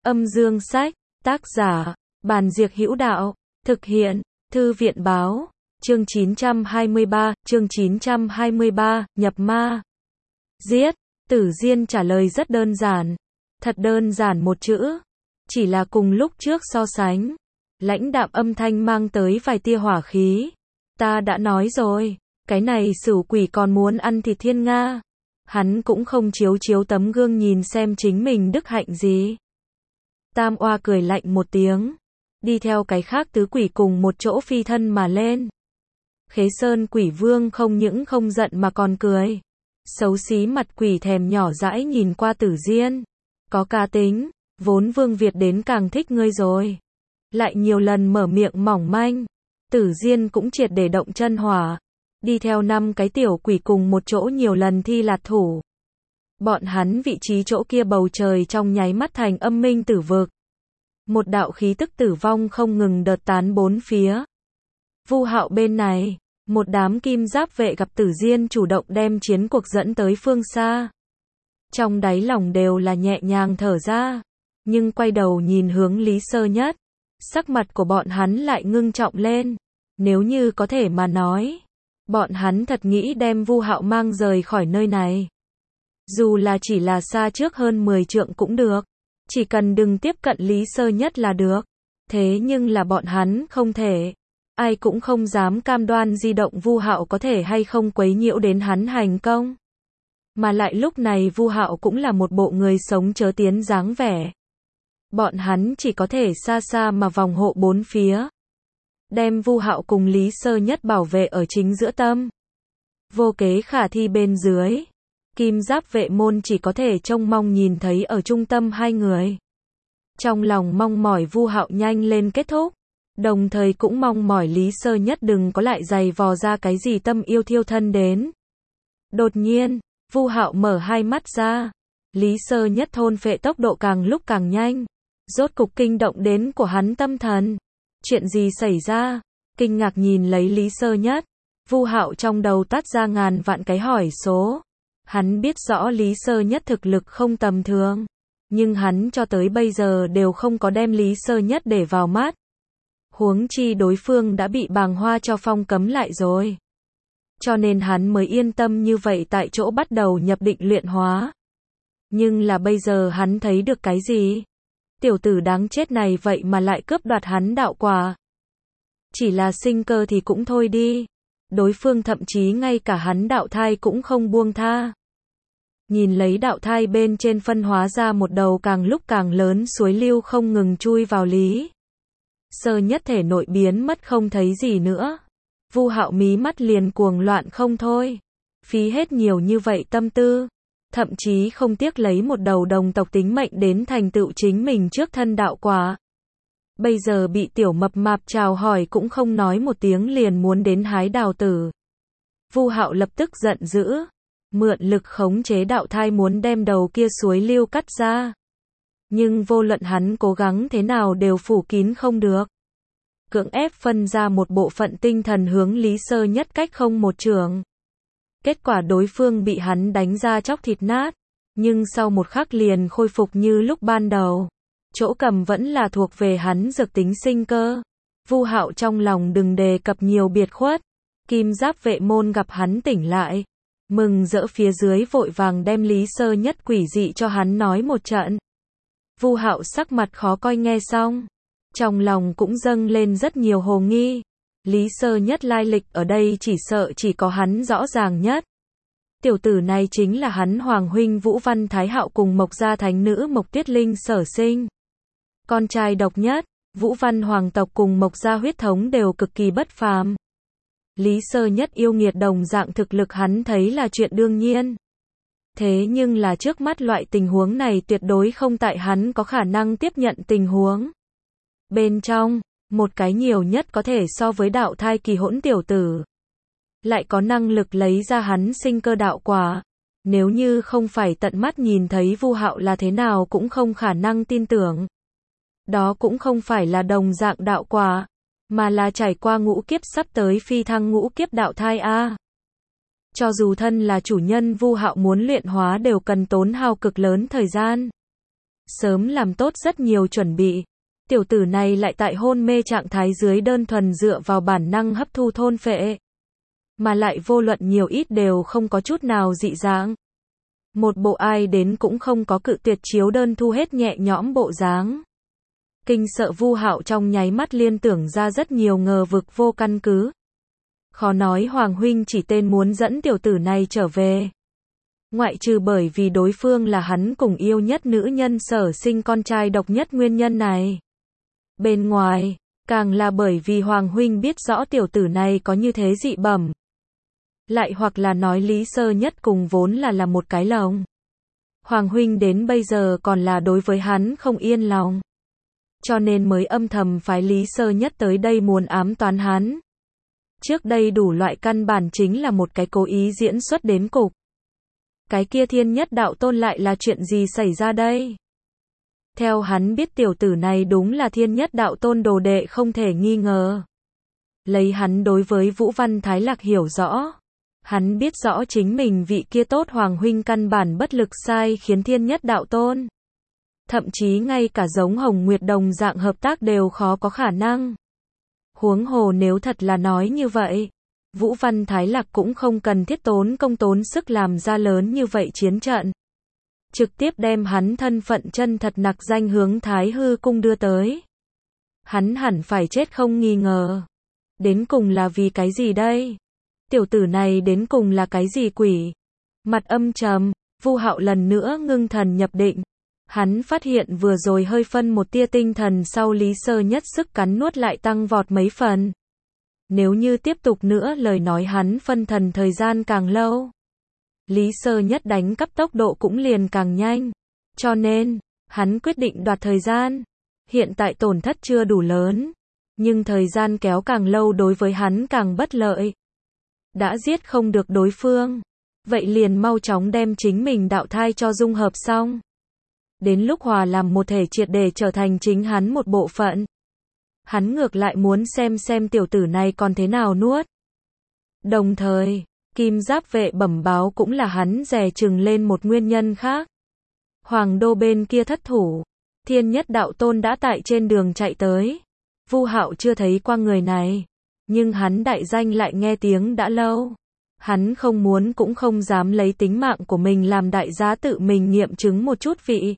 Âm dương sách, tác giả, Bàn Diệc Hữu Đạo, thực hiện, Thư viện báo, chương 923, nhập ma. Giết, Tử Diên trả lời rất đơn giản, thật đơn giản một chữ, chỉ là cùng lúc trước so sánh, lãnh đạm âm thanh mang tới vài tia hỏa khí. Ta đã nói rồi, cái này Sửu quỷ còn muốn ăn thịt thiên nga. Hắn cũng không chiếu tấm gương nhìn xem chính mình đức hạnh gì. Tam Oa cười lạnh một tiếng, đi theo cái khác tứ quỷ cùng một chỗ phi thân mà lên. Khế Sơn Quỷ Vương không những không giận mà còn cười. Xấu xí mặt quỷ thèm nhỏ dãi nhìn qua Tử Diên. Có cá tính, vốn Vương Việt đến càng thích ngươi rồi. Lại nhiều lần mở miệng mỏng manh. Tử Diên cũng triệt để động chân hỏa. Đi theo 5 cái tiểu quỷ cùng một chỗ nhiều lần thi lạt thủ. Bọn hắn vị trí chỗ kia bầu trời trong nháy mắt thành âm minh tử vực. Một đạo khí tức tử vong không ngừng đợt tán bốn phía. Vu Hạo bên này, một đám kim giáp vệ gặp Tử Diên chủ động đem chiến cuộc dẫn tới phương xa. Trong đáy lòng đều là nhẹ nhàng thở ra, nhưng quay đầu nhìn hướng Lý Sơ Nhất, sắc mặt của bọn hắn lại ngưng trọng lên. Nếu như có thể mà nói, bọn hắn thật nghĩ đem Vu Hạo mang rời khỏi nơi này. Dù là chỉ là xa trước hơn 10 trượng cũng được, chỉ cần đừng tiếp cận Lý Sơ Nhất là được. Thế nhưng là bọn hắn không thể, ai cũng không dám cam đoan di động Vu Hạo có thể hay không quấy nhiễu đến hắn hành công. Mà lại lúc này Vu Hạo cũng là một bộ người sống chớ tiến dáng vẻ. Bọn hắn chỉ có thể xa xa mà vòng hộ bốn phía, đem Vu Hạo cùng Lý Sơ Nhất bảo vệ ở chính giữa tâm. Vô kế khả thi bên dưới, kim giáp vệ môn chỉ có thể trông mong nhìn thấy ở trung tâm hai người. Trong lòng mong mỏi Vu Hạo nhanh lên kết thúc, đồng thời cũng mong mỏi Lý Sơ Nhất đừng có lại giày vò ra cái gì tâm yêu thiêu thân đến. Đột nhiên, Vu Hạo mở hai mắt ra, Lý Sơ Nhất thôn phệ tốc độ càng lúc càng nhanh, rốt cục kinh động đến của hắn tâm thần. Chuyện gì xảy ra? Kinh ngạc nhìn lấy Lý Sơ Nhất, Vu Hạo trong đầu tát ra ngàn vạn cái hỏi số. Hắn biết rõ Lý Sơ Nhất thực lực không tầm thường, nhưng hắn cho tới bây giờ đều không có đem Lý Sơ Nhất để vào mắt. Huống chi đối phương đã bị Bàng Hoa cho phong cấm lại rồi. Cho nên hắn mới yên tâm như vậy tại chỗ bắt đầu nhập định luyện hóa. Nhưng là bây giờ hắn thấy được cái gì? Tiểu tử đáng chết này vậy mà lại cướp đoạt hắn đạo quả. Chỉ là sinh cơ thì cũng thôi đi. Đối phương thậm chí ngay cả hắn đạo thai cũng không buông tha. Nhìn lấy đạo thai bên trên phân hóa ra một đầu càng lúc càng lớn suối lưu không ngừng chui vào Lý Sơ Nhất thể nội biến mất không thấy gì nữa. Vu Hạo mí mắt liền cuồng loạn không thôi. Phí hết nhiều như vậy tâm tư, thậm chí không tiếc lấy một đầu đồng tộc tính mệnh đến thành tựu chính mình trước thân đạo quả. Bây giờ bị tiểu mập mạp chào hỏi cũng không nói một tiếng liền muốn đến hái đào tử. Vu Hạo lập tức giận dữ, mượn lực khống chế đạo thai muốn đem đầu kia suối lưu cắt ra. Nhưng vô luận hắn cố gắng thế nào đều phủ kín không được. Cưỡng ép phân ra một bộ phận tinh thần hướng Lý Sơ Nhất cách không một trường. Kết quả đối phương bị hắn đánh ra chóc thịt nát, nhưng sau một khắc liền khôi phục như lúc ban đầu. Chỗ cầm vẫn là thuộc về hắn dược tính sinh cơ. Vu Hạo trong lòng đừng đề cập nhiều biệt khuất. Kim giáp vệ môn gặp hắn tỉnh lại, mừng rỡ phía dưới vội vàng đem Lý Sơ Nhất quỷ dị cho hắn nói một trận. Vu Hạo sắc mặt khó coi nghe xong, trong lòng cũng dâng lên rất nhiều hồ nghi. Lý Sơ Nhất lai lịch ở đây chỉ sợ chỉ có hắn rõ ràng nhất. Tiểu tử này chính là hắn hoàng huynh Vũ Văn Thái Hạo cùng Mộc gia thánh nữ Mộc Tuyết Linh sở sinh. Con trai độc nhất, Vũ Văn hoàng tộc cùng Mộc gia huyết thống đều cực kỳ bất phàm. Lý Sơ Nhất yêu nghiệt đồng dạng thực lực hắn thấy là chuyện đương nhiên. Thế nhưng là trước mắt loại tình huống này tuyệt đối không tại hắn có khả năng tiếp nhận tình huống. Bên trong, một cái nhiều nhất có thể so với đạo thai kỳ hỗn tiểu tử, lại có năng lực lấy ra hắn sinh cơ đạo quả. Nếu như không phải tận mắt nhìn thấy Vu Hạo là thế nào cũng không khả năng tin tưởng. Đó cũng không phải là đồng dạng đạo quả, mà là trải qua ngũ kiếp sắp tới phi thăng ngũ kiếp đạo thai a. Cho dù thân là chủ nhân Vu Hạo muốn luyện hóa đều cần tốn hao cực lớn thời gian. Sớm làm tốt rất nhiều chuẩn bị. Tiểu tử này lại tại hôn mê trạng thái dưới đơn thuần dựa vào bản năng hấp thu thôn phệ. Mà lại vô luận nhiều ít đều không có chút nào dị dạng. Một bộ ai đến cũng không có cự tuyệt chiếu đơn thu hết nhẹ nhõm bộ dáng. Kinh sợ Vu Hạo trong nháy mắt liên tưởng ra rất nhiều ngờ vực vô căn cứ. Khó nói Hoàng huynh chỉ tên muốn dẫn tiểu tử này trở về. Ngoại trừ bởi vì đối phương là hắn cùng yêu nhất nữ nhân sở sinh con trai độc nhất nguyên nhân này. Bên ngoài, càng là bởi vì Hoàng huynh biết rõ tiểu tử này có như thế dị bẩm. Lại hoặc là nói Lý Sơ Nhất cùng vốn là một cái lồng. Hoàng huynh đến bây giờ còn là đối với hắn không yên lòng. Cho nên mới âm thầm phái Lý Sơ Nhất tới đây muốn ám toán hắn. Trước đây đủ loại căn bản chính là một cái cố ý diễn xuất đến cục. Cái kia Thiên Nhất Đạo Tôn lại là chuyện gì xảy ra đây? Theo hắn biết tiểu tử này đúng là Thiên Nhất Đạo Tôn đồ đệ không thể nghi ngờ. Lấy hắn đối với Vũ Văn Thái Lạc hiểu rõ. Hắn biết rõ chính mình vị kia tốt Hoàng huynh căn bản bất lực sai khiến Thiên Nhất Đạo Tôn. Thậm chí ngay cả giống Hồng Nguyệt đồng dạng hợp tác đều khó có khả năng. Huống hồ nếu thật là nói như vậy, Vũ Văn Thái Lạc cũng không cần thiết tốn công tốn sức làm ra lớn như vậy chiến trận. Trực tiếp đem hắn thân phận chân thật nặc danh hướng Thái Hư Cung đưa tới. Hắn hẳn phải chết không nghi ngờ. Đến cùng là vì cái gì đây? Tiểu tử này đến cùng là cái gì quỷ? Mặt âm trầm, Vu Hạo lần nữa ngưng thần nhập định. Hắn phát hiện vừa rồi hơi phân một tia tinh thần sau Lý Sơ Nhất sức cắn nuốt lại tăng vọt mấy phần. Nếu như tiếp tục nữa lời nói hắn phân thần thời gian càng lâu. Lý Sơ Nhất đánh cắp tốc độ cũng liền càng nhanh. Cho nên, hắn quyết định đoạt thời gian. Hiện tại tổn thất chưa đủ lớn. Nhưng thời gian kéo càng lâu đối với hắn càng bất lợi. Đã giết không được đối phương. Vậy liền mau chóng đem chính mình đạo thai cho dung hợp xong. Đến lúc hòa làm một thể triệt để trở thành chính hắn một bộ phận. Hắn ngược lại muốn xem tiểu tử này còn thế nào nuốt. Đồng thời, Kim Giáp vệ bẩm báo cũng là hắn dè chừng lên một nguyên nhân khác. Hoàng đô bên kia thất thủ. Thiên Nhất Đạo Tôn đã tại trên đường chạy tới. Vu Hạo chưa thấy qua người này. Nhưng hắn đại danh lại nghe tiếng đã lâu. Hắn không muốn cũng không dám lấy tính mạng của mình làm đại giá tự mình nghiệm chứng một chút vị.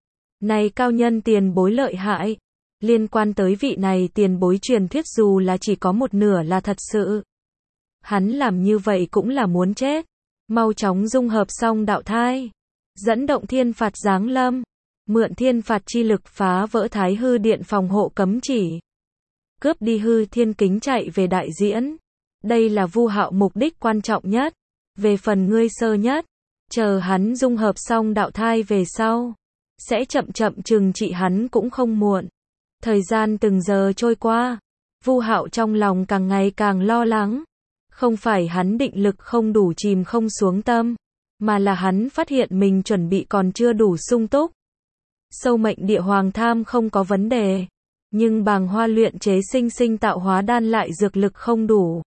Này cao nhân tiền bối lợi hại. Liên quan tới vị này tiền bối truyền thuyết dù là chỉ có một nửa là thật sự. Hắn làm như vậy cũng là muốn chết. Mau chóng dung hợp xong đạo thai. Dẫn động thiên phạt giáng lâm. Mượn thiên phạt chi lực phá vỡ Thái Hư Điện phòng hộ cấm chỉ. Cướp đi hư thiên kính chạy về đại diễn. Đây là Vu Hạo mục đích quan trọng nhất. Về phần ngươi Sơ Nhất. Chờ hắn dung hợp xong đạo thai về sau. Sẽ chậm chậm trừng trị hắn cũng không muộn. Thời gian từng giờ trôi qua. Vu Hạo trong lòng càng ngày càng lo lắng. Không phải hắn định lực không đủ chìm không xuống tâm. Mà là hắn phát hiện mình chuẩn bị còn chưa đủ sung túc. Sâu mệnh địa hoàng tham không có vấn đề. Nhưng bàng hoa luyện chế sinh tạo hóa đan lại dược lực không đủ.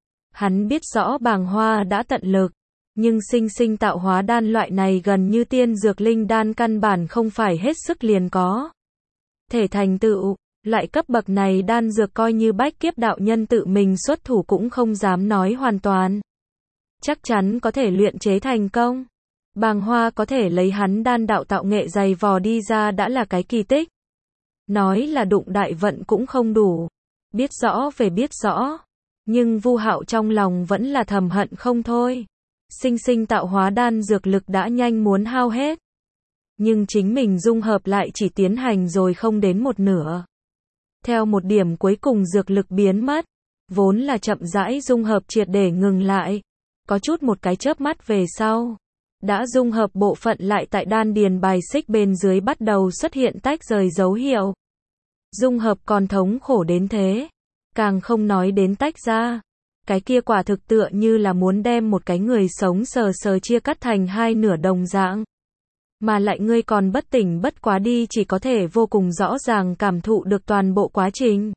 Hắn biết rõ bàng hoa đã tận lực. Nhưng sinh tạo hóa đan loại này gần như tiên dược linh đan căn bản không phải hết sức liền có. Thể thành tựu, loại cấp bậc này đan dược coi như bách kiếp đạo nhân tự mình xuất thủ cũng không dám nói hoàn toàn. Chắc chắn có thể luyện chế thành công. Bàng hoa có thể lấy hắn đan đạo tạo nghệ dày vò đi ra đã là cái kỳ tích. Nói là đụng đại vận cũng không đủ. Biết rõ về biết rõ. Nhưng Vu Hạo trong lòng vẫn là thầm hận không thôi. Sinh tạo hóa đan dược lực đã nhanh muốn hao hết. Nhưng chính mình dung hợp lại chỉ tiến hành rồi không đến một nửa. Theo một điểm cuối cùng dược lực biến mất. Vốn là chậm rãi dung hợp triệt để ngừng lại. Có chút một cái chớp mắt về sau. Đã dung hợp bộ phận lại tại đan điền bài xích bên dưới bắt đầu xuất hiện tách rời dấu hiệu. Dung hợp còn thống khổ đến thế. Càng không nói đến tách ra. Cái kia quả thực tựa như là muốn đem một cái người sống sờ chia cắt thành hai nửa đồng dạng. Mà lại ngươi còn bất tỉnh bất quá đi chỉ có thể vô cùng rõ ràng cảm thụ được toàn bộ quá trình.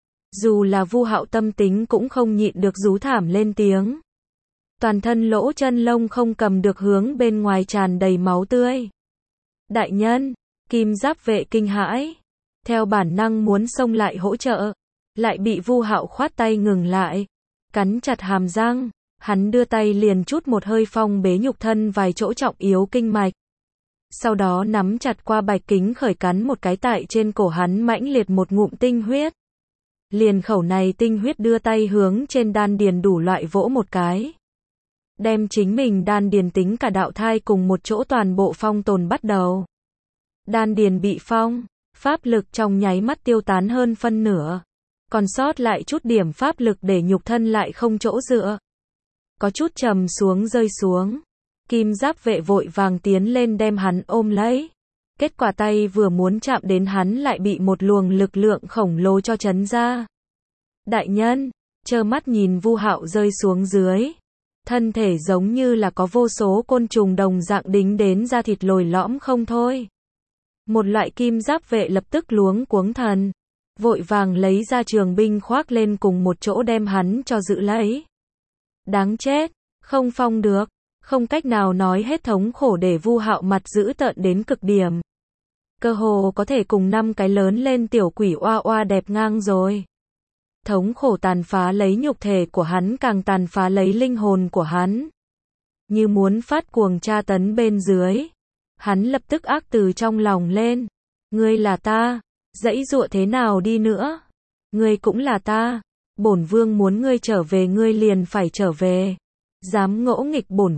Dù là Vu Hạo tâm tính cũng không nhịn được rú thảm lên tiếng. Toàn thân lỗ chân lông không cầm được hướng bên ngoài tràn đầy máu tươi. Đại nhân, Kim Giáp Vệ kinh hãi, theo bản năng muốn xông lại hỗ trợ, lại bị Vu Hạo khoát tay ngừng lại, cắn chặt hàm răng, hắn đưa tay liền chút một hơi phong bế nhục thân vài chỗ trọng yếu kinh mạch. Sau đó nắm chặt qua bạch kính khởi cắn một cái tại trên cổ hắn mãnh liệt một ngụm tinh huyết. Liền khẩu này tinh huyết đưa tay hướng trên đan điền đủ loại vỗ một cái. Đem chính mình đan điền tính cả đạo thai cùng một chỗ toàn bộ phong tồn bắt đầu. Đan điền bị phong, pháp lực trong nháy mắt tiêu tán hơn phân nửa. Còn sót lại chút điểm pháp lực để nhục thân lại không chỗ dựa. Có chút trầm xuống rơi xuống. Kim Giáp Vệ vội vàng tiến lên đem hắn ôm lấy. Kết quả tay vừa muốn chạm đến hắn lại bị một luồng lực lượng khổng lồ cho chấn ra. Đại nhân, trơ mắt nhìn Vu Hạo rơi xuống dưới. Thân thể giống như là có vô số côn trùng đồng dạng đính đến da thịt lồi lõm không thôi. Một loại Kim Giáp Vệ lập tức luống cuống thần. Vội vàng lấy ra trường binh khoác lên cùng một chỗ đem hắn cho giữ lấy. Đáng chết, không phong được, không cách nào nói hết thống khổ để Vu Hạo mặt dữ tợn đến cực điểm. Cơ hồ có thể cùng 5 cái lớn lên tiểu quỷ oa oa đẹp ngang rồi. Thống khổ tàn phá lấy nhục thể của hắn càng tàn phá lấy linh hồn của hắn. Như muốn phát cuồng tra tấn bên dưới. Hắn lập tức ác từ trong lòng lên. Ngươi là ta, dãy dụa thế nào đi nữa. Ngươi cũng là ta. Bổn vương muốn ngươi trở về ngươi liền phải trở về. Dám ngỗ nghịch bổn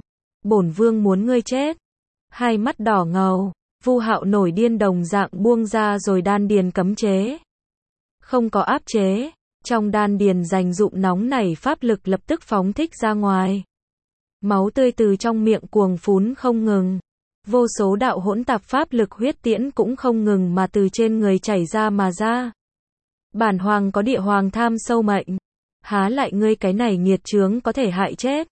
vương muốn ngươi chết. Hai mắt đỏ ngầu, Vu Hạo nổi điên đồng dạng buông ra rồi đan điền cấm chế. Không có áp chế, trong đan điền dành dụm nóng nảy pháp lực lập tức phóng thích ra ngoài. Máu tươi từ trong miệng cuồng phún không ngừng. Vô số đạo hỗn tạp pháp lực huyết tiễn cũng không ngừng mà từ trên người chảy ra mà ra. Bản hoàng có địa hoàng tham sâu mệnh. Há lại ngươi cái này nghiệt chướng có thể hại chết.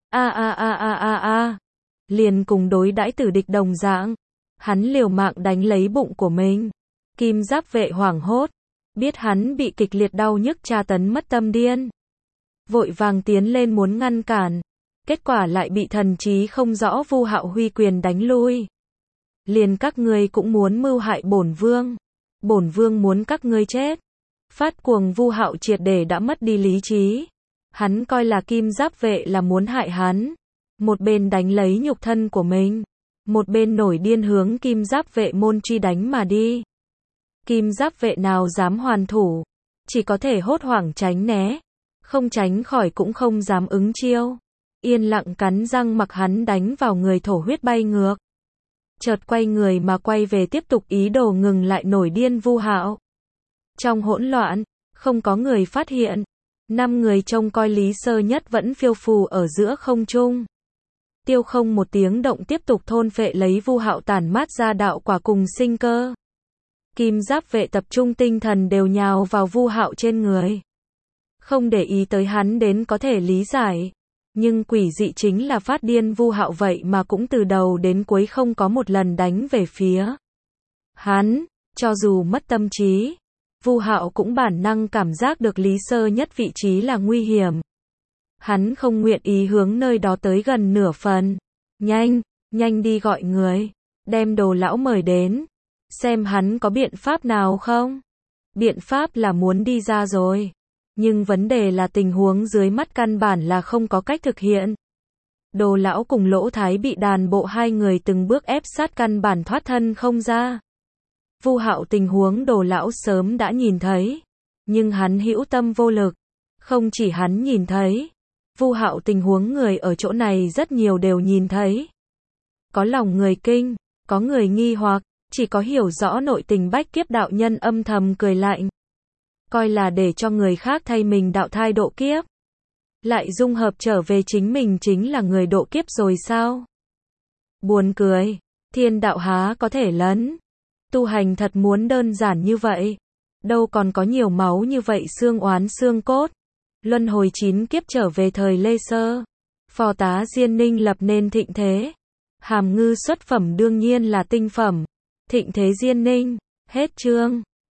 Liền cùng đối đãi tử địch đồng dạng. Hắn liều mạng đánh lấy bụng của mình. Kim Giáp Vệ hoảng hốt. Biết hắn bị kịch liệt đau nhức tra tấn mất tâm điên. Vội vàng tiến lên muốn ngăn cản. Kết quả lại bị thần trí không rõ Vu Hạo huy quyền đánh lui. Liền các ngươi cũng muốn mưu hại bổn vương. Bổn vương muốn các ngươi chết. Phát cuồng Vu Hạo triệt để đã mất đi lý trí. Hắn coi là Kim Giáp Vệ là muốn hại hắn. Một bên đánh lấy nhục thân của mình. Một bên nổi điên hướng Kim Giáp Vệ môn truy đánh mà đi. Kim Giáp Vệ nào dám hoàn thủ. Chỉ có thể hốt hoảng tránh né. Không tránh khỏi cũng không dám ứng chiêu. Yên lặng cắn răng mặc hắn đánh vào người thổ huyết bay ngược. Chợt quay người mà quay về tiếp tục ý đồ ngừng lại nổi điên Vu Hạo. Trong hỗn loạn, không có người phát hiện. 5 người trông coi Lý Sơ Nhất vẫn phiêu phù ở giữa không trung. Tiêu không một tiếng động tiếp tục thôn phệ lấy Vu Hạo tản mát ra đạo quả cùng sinh cơ. Kim Giáp Vệ tập trung tinh thần đều nhào vào Vu Hạo trên người. Không để ý tới hắn đến có thể lý giải. Nhưng quỷ dị chính là phát điên Vu Hạo vậy mà cũng từ đầu đến cuối không có một lần đánh về phía hắn, cho dù mất tâm trí. Vu Hạo cũng bản năng cảm giác được Lý Sơ Nhất vị trí là nguy hiểm. Hắn không nguyện ý hướng nơi đó tới gần nửa phần. Nhanh đi gọi người, đem Đồ lão mời đến, xem hắn có biện pháp nào không. Biện pháp là muốn đi ra rồi, nhưng vấn đề là tình huống dưới mắt căn bản là không có cách thực hiện. Đồ lão cùng Lỗ Thái bị đàn bộ hai người từng bước ép sát căn bản thoát thân không ra. Vu Hạo tình huống Đồ lão sớm đã nhìn thấy, nhưng hắn hữu tâm vô lực. Không chỉ hắn nhìn thấy, Vu Hạo tình huống người ở chỗ này rất nhiều đều nhìn thấy. Có lòng người kinh, có người nghi hoặc, chỉ có hiểu rõ nội tình Bách Kiếp đạo nhân âm thầm cười lạnh. Coi là để cho người khác thay mình đạo thai độ kiếp. Lại dung hợp trở về chính mình chính là người độ kiếp rồi sao? Buồn cười, thiên đạo há có thể lấn. Tu hành thật muốn đơn giản như vậy. Đâu còn có nhiều máu như vậy xương oán xương cốt. Luân hồi 9 kiếp trở về thời Lê Sơ. Phò tá Diên Ninh lập nên thịnh thế. Hàm Ngư xuất phẩm đương nhiên là tinh phẩm. Thịnh thế Diên Ninh. Hết chương.